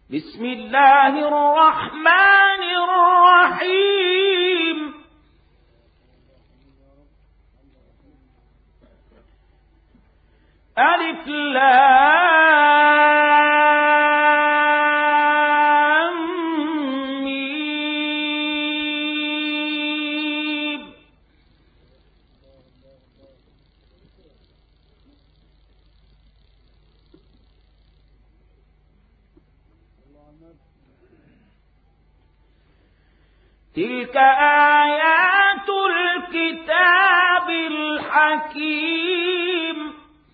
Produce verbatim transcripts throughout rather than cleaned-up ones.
بسم الله الرحمن الرحيم ألف لام ميم تلك آيات الكتاب الحكيم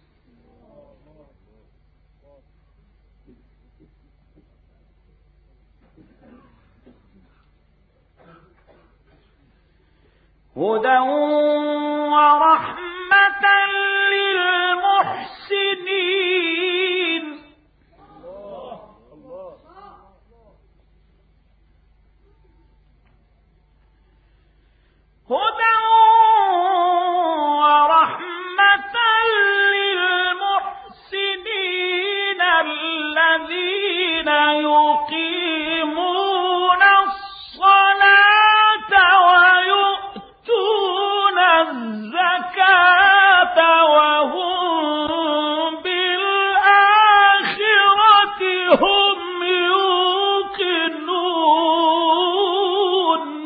هدى ورحمة للمحسنين هدى ورحمة للمحسنين الذين يقيمون الصلاة ويؤتون الزكاة وهم بالآخرة هم يوقنون.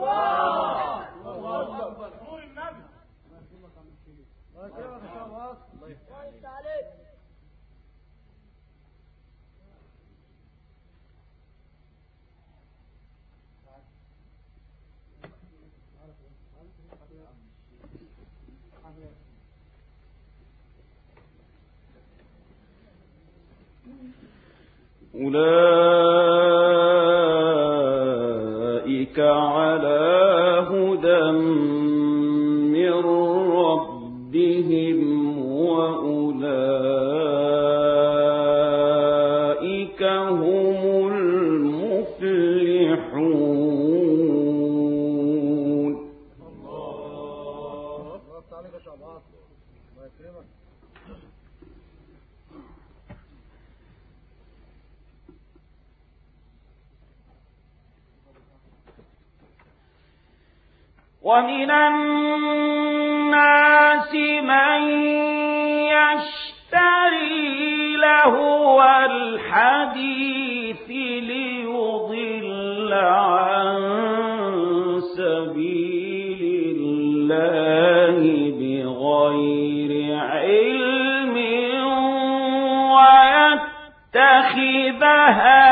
أولئك على هدى من ربهم وأولئك هم المفلحون. ومن الناس من يشتري لهو الحديث ليضل عن سبيل الله بغير علم ويتخذها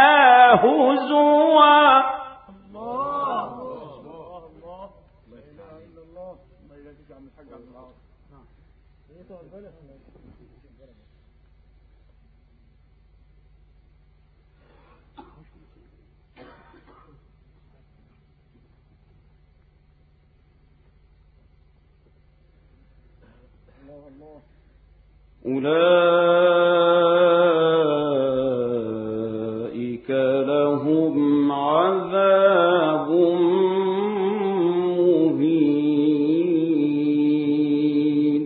هزوا. أولئك لهم عذاب مهين.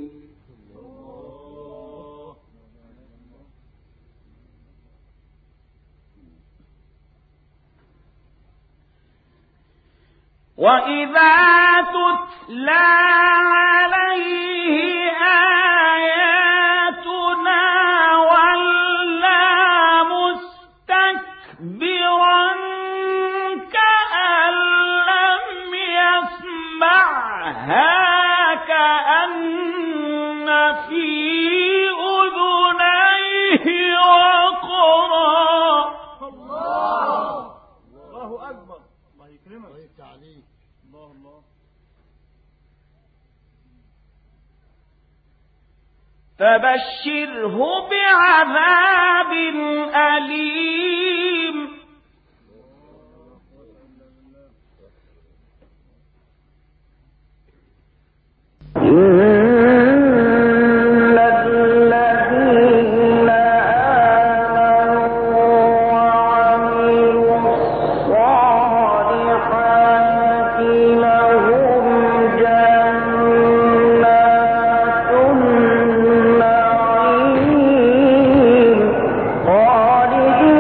وإذا تتلى عليه آياتنا ولى مستكبرا كأن لم يسمعها كأن في أذنيه وقرا. الله أكبر. الله يكرمك. الله يفتح عليك. الله الله. فبشره بعذاب أليم. خالدين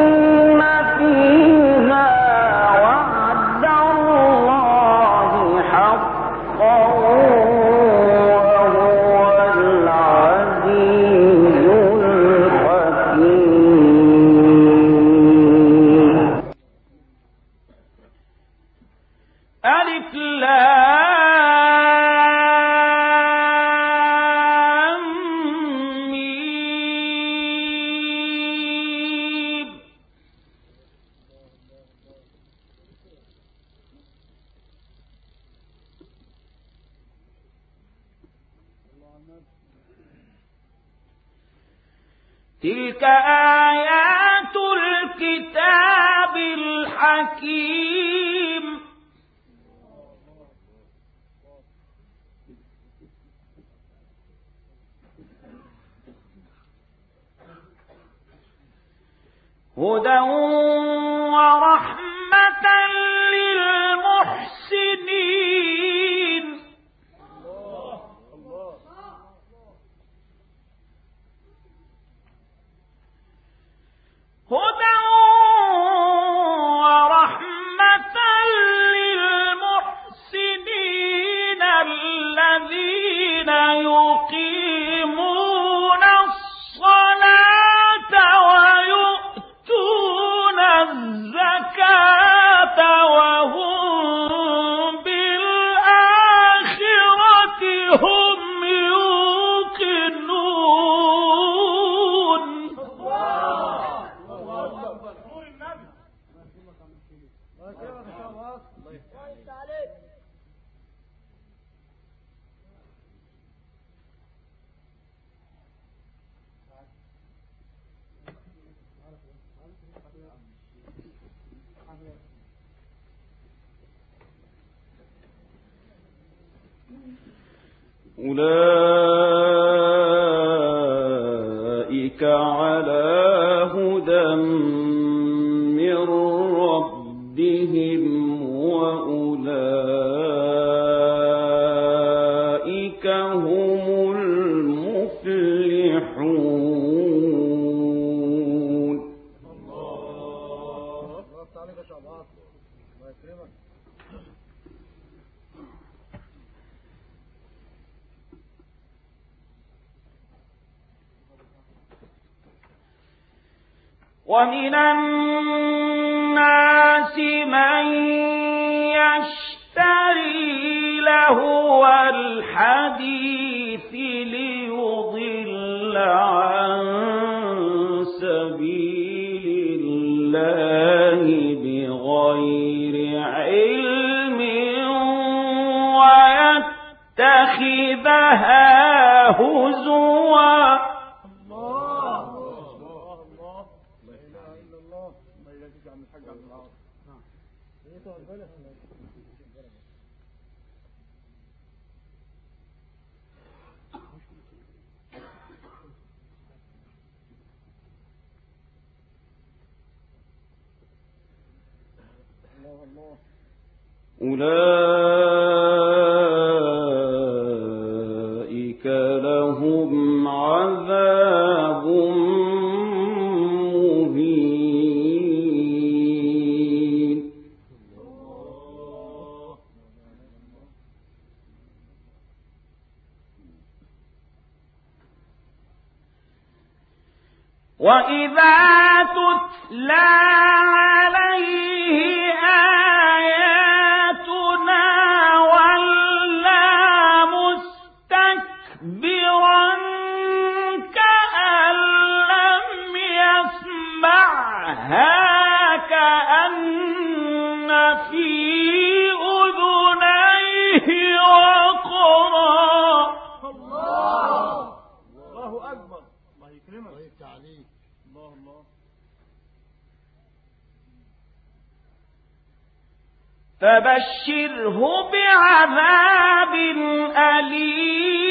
تلك آيات الكتاب الحكيم هدى ورحمة للمحسنين هدى ورحمة للمحسنين الذين يقيمون الصلاة ويؤتون الزكاة وهم بالآخرة هم يوقنون أولئك على هدى من ربهم وأولئك هم المفلحون. الله عليك يا شعبان، الله يكرمك. ومن الناس من يشتري لهو الحديث ليضل عن سبيل الله بغير علم ويتخذها هزوا. أولئك لهم عذاب مهين. وإذا تتلى عليه آياتنا ولى مستكبرا كأن لم يسمعها كأن في أذنيه وقرا. الله الله أكبر، الله يكرمك، الله يفتح عليك. الله الله. فبشره بعذاب أليم